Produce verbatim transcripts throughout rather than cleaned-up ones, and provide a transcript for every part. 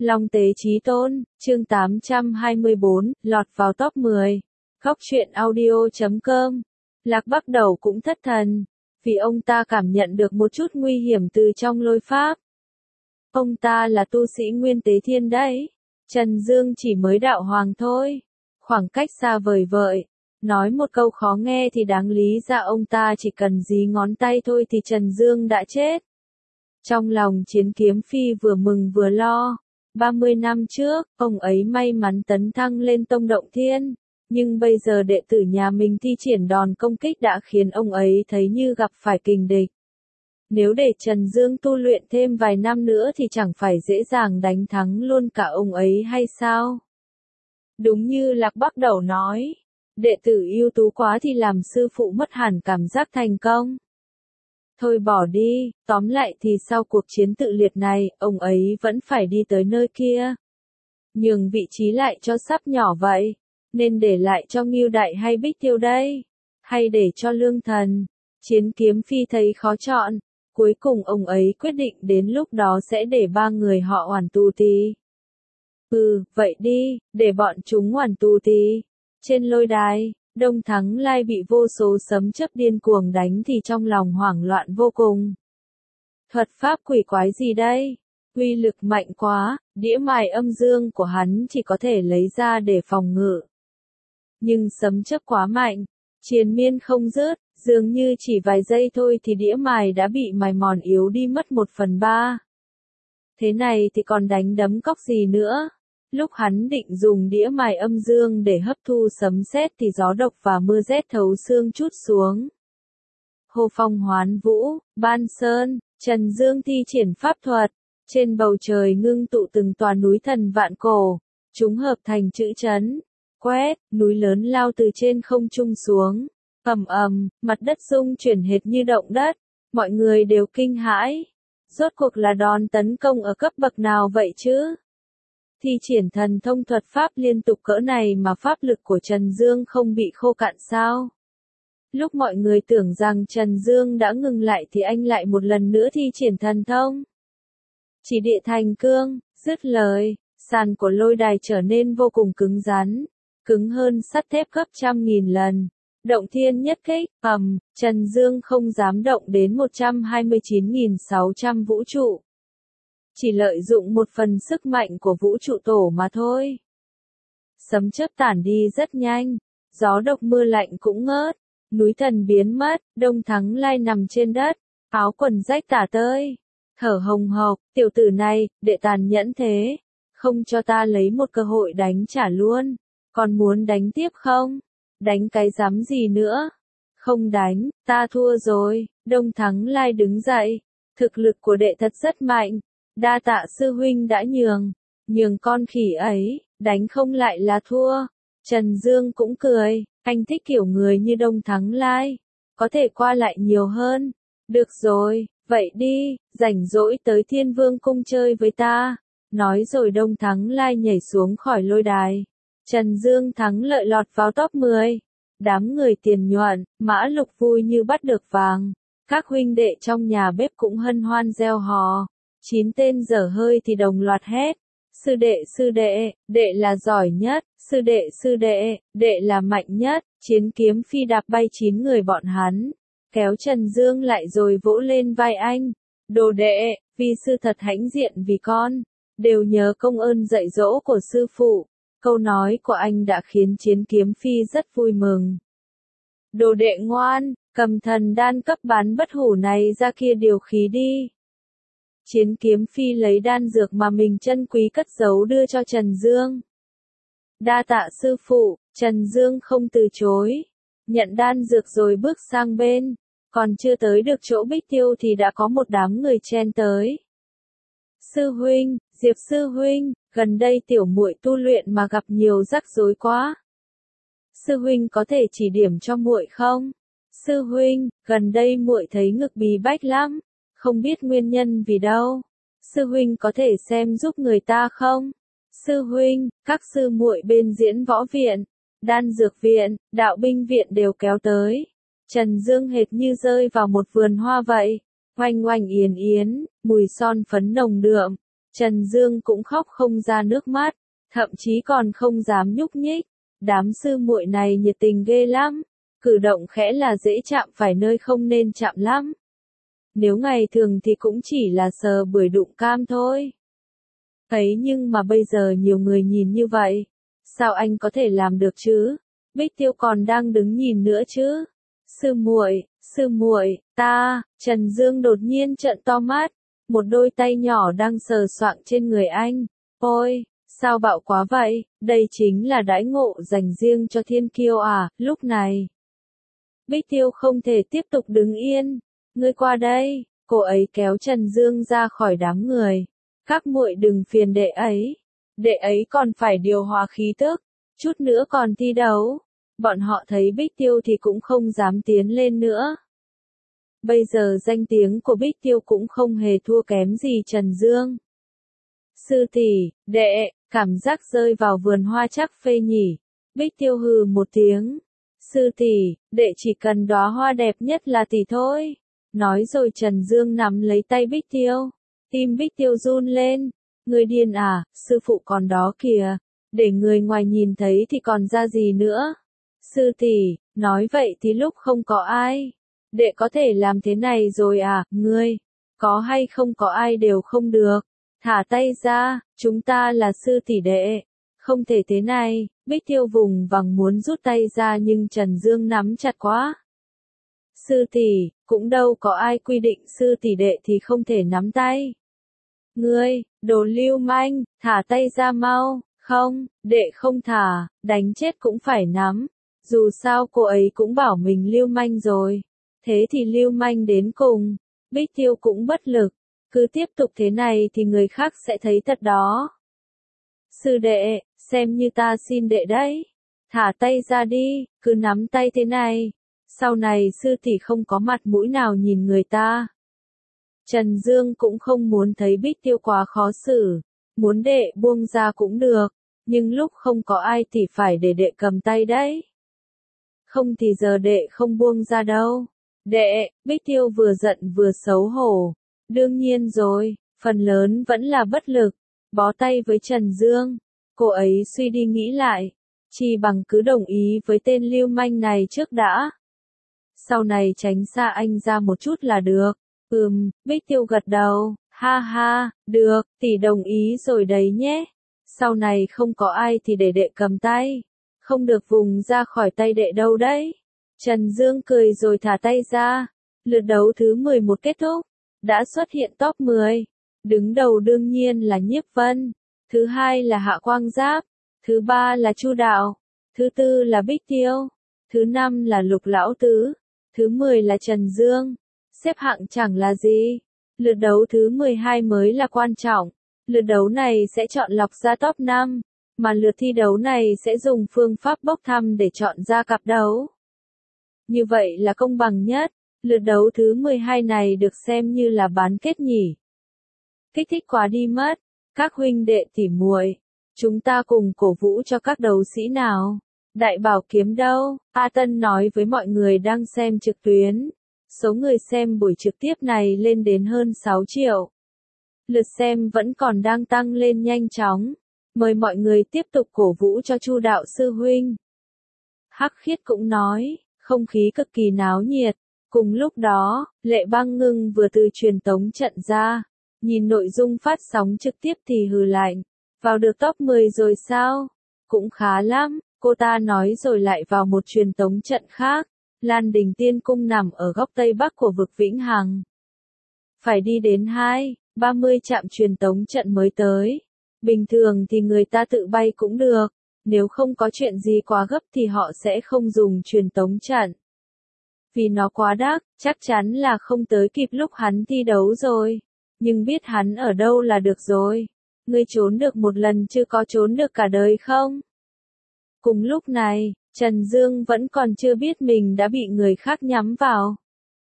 Long Tế Chí Tôn, chương tám trăm hai mươi bốn, lọt vào top mười. Góc truyện audio chấm com. Lạc Bắc Đầu cũng thất thần, vì ông ta cảm nhận được một chút nguy hiểm từ trong lôi pháp. Ông ta là tu sĩ Nguyên Tế Thiên đấy. Trần Dương chỉ mới đạo hoàng thôi. Khoảng cách xa vời vợi. Nói một câu khó nghe thì đáng lý ra ông ta chỉ cần dí ngón tay thôi thì Trần Dương đã chết. Trong lòng Chiến Kiếm Phi vừa mừng vừa lo. ba mươi năm trước, ông ấy may mắn tấn thăng lên Tông Động Thiên. Nhưng bây giờ đệ tử nhà mình thi triển đòn công kích đã khiến ông ấy thấy như gặp phải kình địch. Nếu để Trần Dương tu luyện thêm vài năm nữa thì chẳng phải dễ dàng đánh thắng luôn cả ông ấy hay sao? Đúng như Lạc Bắc Đầu nói, đệ tử ưu tú quá thì làm sư phụ mất hẳn cảm giác thành công. Thôi bỏ đi, tóm lại thì sau cuộc chiến tự liệt này, ông ấy vẫn phải đi tới nơi kia. Nhường vị trí lại cho sắp nhỏ vậy, nên để lại cho Ngưu Đại hay Bích Tiêu đây? Hay để cho Lương Thần? Chiến Kiếm Phi thấy khó chọn, cuối cùng ông ấy quyết định đến lúc đó sẽ để ba người họ oản tù tì. Ừ, vậy đi, để bọn chúng oản tù tì. Trên lôi đài, Đông Thắng Lai bị vô số sấm chớp điên cuồng đánh thì trong lòng hoảng loạn vô cùng. Thuật pháp quỷ quái gì đây? Uy lực mạnh quá, đĩa mài âm dương của hắn chỉ có thể lấy ra để phòng ngự. Nhưng sấm chớp quá mạnh, triền miên không dứt, dường như chỉ vài giây thôi thì đĩa mài đã bị mài mòn yếu đi mất một phần ba. Thế này thì còn đánh đấm cóc gì nữa? Lúc hắn định dùng đĩa mài âm dương để hấp thu sấm sét thì gió độc và mưa rét thấu xương trút xuống. Hô phong hoán vũ, ban sơn, Trần Dương thi triển pháp thuật, trên bầu trời ngưng tụ từng tòa núi thần vạn cổ, chúng hợp thành chữ chấn, quét, núi lớn lao từ trên không trung xuống, ầm ầm, mặt đất rung chuyển hệt như động đất, mọi người đều kinh hãi. Rốt cuộc là đòn tấn công ở cấp bậc nào vậy chứ? Thi triển thần thông thuật pháp liên tục cỡ này mà pháp lực của Trần Dương không bị khô cạn sao? Lúc mọi người tưởng rằng Trần Dương đã ngừng lại thì anh lại một lần nữa thi triển thần thông. Chỉ địa thành cương, dứt lời, sàn của lôi đài trở nên vô cùng cứng rắn, cứng hơn sắt thép gấp trăm nghìn lần. Động thiên nhất kích, ầm, Trần Dương không dám động đến một trăm hai mươi chín nghìn sáu trăm vũ trụ. Chỉ lợi dụng một phần sức mạnh của vũ trụ tổ mà thôi. Sấm chớp tản đi rất nhanh, gió độc mưa lạnh cũng ngớt, núi thần biến mất, Đông Thắng Lai nằm trên đất, áo quần rách tả tơi, thở hồng hộc, tiểu tử này, đệ tàn nhẫn thế, không cho ta lấy một cơ hội đánh trả luôn, còn muốn đánh tiếp không? Đánh cái dám gì nữa? Không đánh, ta thua rồi. Đông Thắng Lai đứng dậy, thực lực của đệ thật rất mạnh, đa tạ sư huynh đã nhường, nhường con khỉ ấy, đánh không lại là thua. Trần Dương cũng cười, anh thích kiểu người như Đông Thắng Lai, có thể qua lại nhiều hơn. Được rồi, vậy đi, rảnh rỗi tới Thiên Vương cung chơi với ta. Nói rồi Đông Thắng Lai nhảy xuống khỏi lôi đài. Trần Dương thắng lợi lọt vào top mười. Đám người tiền nhuận, Mã Lục vui như bắt được vàng. Các huynh đệ trong nhà bếp cũng hân hoan reo hò. Chín tên dở hơi thì đồng loạt hét. Sư đệ sư đệ, đệ là giỏi nhất, sư đệ sư đệ, đệ là mạnh nhất. Chiến Kiếm Phi đạp bay chín người bọn hắn, kéo Trần Dương lại rồi vỗ lên vai anh. Đồ đệ, vì sư thật hãnh diện vì con, đều nhớ công ơn dạy dỗ của sư phụ. Câu nói của anh đã khiến Chiến Kiếm Phi rất vui mừng. Đồ đệ ngoan, cầm thần đan cấp bán bất hủ này ra kia điều khí đi. Chiến Kiếm Phi lấy đan dược mà mình trân quý cất giấu đưa cho Trần Dương. Đa tạ sư phụ, Trần Dương không từ chối. Nhận đan dược rồi bước sang bên. Còn chưa tới được chỗ Bích Tiêu thì đã có một đám người chen tới. Sư huynh, Diệp sư huynh, gần đây tiểu muội tu luyện mà gặp nhiều rắc rối quá. Sư huynh có thể chỉ điểm cho muội không? Sư huynh, gần đây muội thấy ngực bí bách lắm, không biết nguyên nhân vì đâu. Sư huynh có thể xem giúp người ta không? Sư huynh, các sư muội bên Diễn Võ viện, Đan Dược viện, Đạo Binh viện đều kéo tới. Trần Dương hệt như rơi vào một vườn hoa vậy. Oanh oanh yến yến, mùi son phấn nồng đượm, Trần Dương cũng khóc không ra nước mắt, thậm chí còn không dám nhúc nhích. Đám sư muội này nhiệt tình ghê lắm, cử động khẽ là dễ chạm phải nơi không nên chạm lắm. Nếu ngày thường thì cũng chỉ là sờ bưởi đụng cam thôi. Ấy nhưng mà bây giờ nhiều người nhìn như vậy, sao anh có thể làm được chứ? Bích Tiêu còn đang đứng nhìn nữa chứ. Sư muội, sư muội, ta, Trần Dương đột nhiên trợn to mắt, một đôi tay nhỏ đang sờ soạng trên người anh. Ôi, sao bạo quá vậy, đây chính là đãi ngộ dành riêng cho thiên kiêu à, lúc này. Bích Tiêu không thể tiếp tục đứng yên, ngươi qua đây, cô ấy kéo Trần Dương ra khỏi đám người. Các muội đừng phiền đệ ấy, đệ ấy còn phải điều hòa khí tức, chút nữa còn thi đấu. Bọn họ thấy Bích Tiêu thì cũng không dám tiến lên nữa. Bây giờ danh tiếng của Bích Tiêu cũng không hề thua kém gì Trần Dương. Sư tỷ, đệ, cảm giác rơi vào vườn hoa chắc phê nhỉ. Bích Tiêu hừ một tiếng. Sư tỷ, đệ chỉ cần đóa hoa đẹp nhất là tỷ thôi. Nói rồi Trần Dương nắm lấy tay Bích Tiêu. Tim Bích Tiêu run lên. Người điên à, sư phụ còn đó kìa. Để người ngoài nhìn thấy thì còn ra gì nữa. Sư tỷ, nói vậy thì lúc không có ai. Đệ có thể làm thế này rồi à, ngươi. Có hay không có ai đều không được. Thả tay ra, chúng ta là sư tỷ đệ. Không thể thế này, Bích Tiêu vùng vằng muốn rút tay ra nhưng Trần Dương nắm chặt quá. Sư tỷ, cũng đâu có ai quy định sư tỷ đệ thì không thể nắm tay. Ngươi, đồ lưu manh, thả tay ra mau, không, đệ không thả, đánh chết cũng phải nắm. Dù sao cô ấy cũng bảo mình lưu manh rồi. Thế thì lưu manh đến cùng. Bích Tiêu cũng bất lực. Cứ tiếp tục thế này thì người khác sẽ thấy thật đó. Sư đệ, xem như ta xin đệ đấy. Thả tay ra đi, cứ nắm tay thế này. Sau này sư tỷ không có mặt mũi nào nhìn người ta. Trần Dương cũng không muốn thấy Bích Tiêu quá khó xử. Muốn đệ buông ra cũng được. Nhưng lúc không có ai thì phải để đệ cầm tay đấy. Không thì giờ đệ không buông ra đâu. Đệ, Bích Tiêu vừa giận vừa xấu hổ. Đương nhiên rồi, phần lớn vẫn là bất lực. Bó tay với Trần Dương. Cô ấy suy đi nghĩ lại. Chỉ bằng cứ đồng ý với tên lưu manh này trước đã. Sau này tránh xa anh ra một chút là được. Ừm, Bích Tiêu gật đầu. Ha ha, được, tỷ đồng ý rồi đấy nhé. Sau này không có ai thì để đệ cầm tay. Không được vùng ra khỏi tay đệ đâu đấy. Trần Dương cười rồi thả tay ra. Lượt đấu thứ mười một kết thúc. Đã xuất hiện top mười. Đứng đầu đương nhiên là Nhiếp Vân. Thứ hai là Hạ Quang Giáp. Thứ ba là Chu Đạo. Thứ tư là Bích Tiêu. Thứ năm là Lục Lão Tứ. Thứ mười là Trần Dương. Xếp hạng chẳng là gì. Lượt đấu thứ mười hai mới là quan trọng. Lượt đấu này sẽ chọn lọc ra top năm. Mà lượt thi đấu này sẽ dùng phương pháp bốc thăm để chọn ra cặp đấu. Như vậy là công bằng nhất. Lượt đấu thứ mười hai này được xem như là bán kết nhỉ. Kích thích quá đi mất. Các huynh đệ tỉ muội, chúng ta cùng cổ vũ cho các đấu sĩ nào. Đại Bảo Kiếm đâu? A Tân nói với mọi người đang xem trực tuyến. Số người xem buổi trực tiếp này lên đến hơn sáu triệu. Lượt xem vẫn còn đang tăng lên nhanh chóng. Mời mọi người tiếp tục cổ vũ cho Chu Đạo sư huynh. Hắc Khiết cũng nói, không khí cực kỳ náo nhiệt. Cùng lúc đó, Lệ Băng Ngưng vừa từ truyền tống trận ra. Nhìn nội dung phát sóng trực tiếp thì hừ lạnh. Vào được top mười rồi sao? Cũng khá lắm, cô ta nói rồi lại vào một truyền tống trận khác. Lan Đình Tiên Cung nằm ở góc Tây Bắc của vực Vĩnh Hằng. Phải đi đến hai, ba mươi trạm truyền tống trận mới tới. Bình thường thì người ta tự bay cũng được. Nếu không có chuyện gì quá gấp thì họ sẽ không dùng truyền tống trận. Vì nó quá đắt, chắc chắn là không tới kịp lúc hắn thi đấu rồi. Nhưng biết hắn ở đâu là được rồi. Ngươi trốn được một lần chứ có trốn được cả đời không? Cùng lúc này, Trần Dương vẫn còn chưa biết mình đã bị người khác nhắm vào.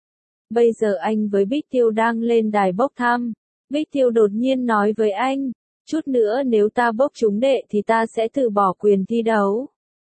Bây giờ anh với Bích Tiêu đang lên đài bốc thăm. Bích Tiêu đột nhiên nói với anh, chút nữa nếu ta bốc trúng đệ thì ta sẽ từ bỏ quyền thi đấu.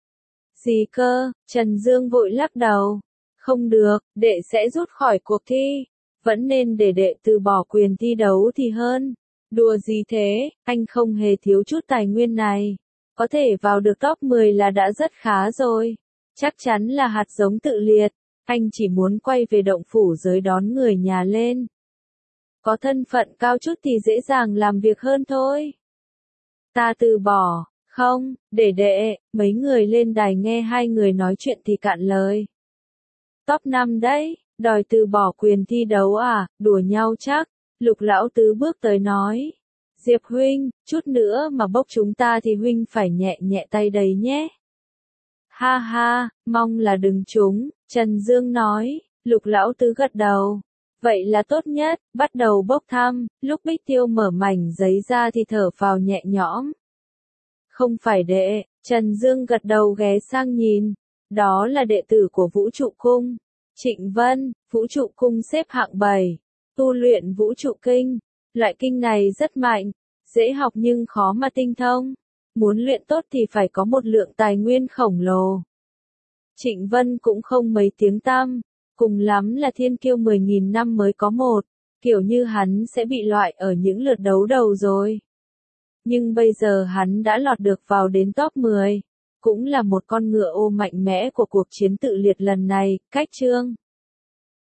Gì cơ? Trần Dương vội lắc đầu. Không được, đệ sẽ rút khỏi cuộc thi. Vẫn nên để đệ từ bỏ quyền thi đấu thì hơn. Đùa gì thế, anh không hề thiếu chút tài nguyên này. Có thể vào được top mười là đã rất khá rồi. Chắc chắn là hạt giống tự liệt, anh chỉ muốn quay về động phủ giới đón người nhà lên. Có thân phận cao chút thì dễ dàng làm việc hơn thôi. Ta từ bỏ, không, để đệ, mấy người lên đài nghe hai người nói chuyện thì cạn lời. Top năm đấy, đòi từ bỏ quyền thi đấu à, đùa nhau chắc. Lục lão tứ bước tới nói. Diệp huynh, chút nữa mà bốc chúng ta thì huynh phải nhẹ nhẹ tay đấy nhé. Ha ha, mong là đừng trúng, Trần Dương nói. Lục lão tứ gật đầu. Vậy là tốt nhất, bắt đầu bốc thăm, lúc Bích Tiêu mở mảnh giấy ra thì thở phào nhẹ nhõm. Không phải đệ, Trần Dương gật đầu ghé sang nhìn. Đó là đệ tử của Vũ Trụ Cung. Trịnh Vân, Vũ Trụ Cung xếp hạng bảy. Tu luyện Vũ Trụ Kinh. Loại kinh này rất mạnh, dễ học nhưng khó mà tinh thông. Muốn luyện tốt thì phải có một lượng tài nguyên khổng lồ. Trịnh Vân cũng không mấy tiếng tăm, cùng lắm là thiên kiêu mười nghìn năm mới có một, kiểu như hắn sẽ bị loại ở những lượt đấu đầu rồi. Nhưng bây giờ hắn đã lọt được vào đến top mười, cũng là một con ngựa ô mạnh mẽ của cuộc chiến tự liệt lần này, cách chương.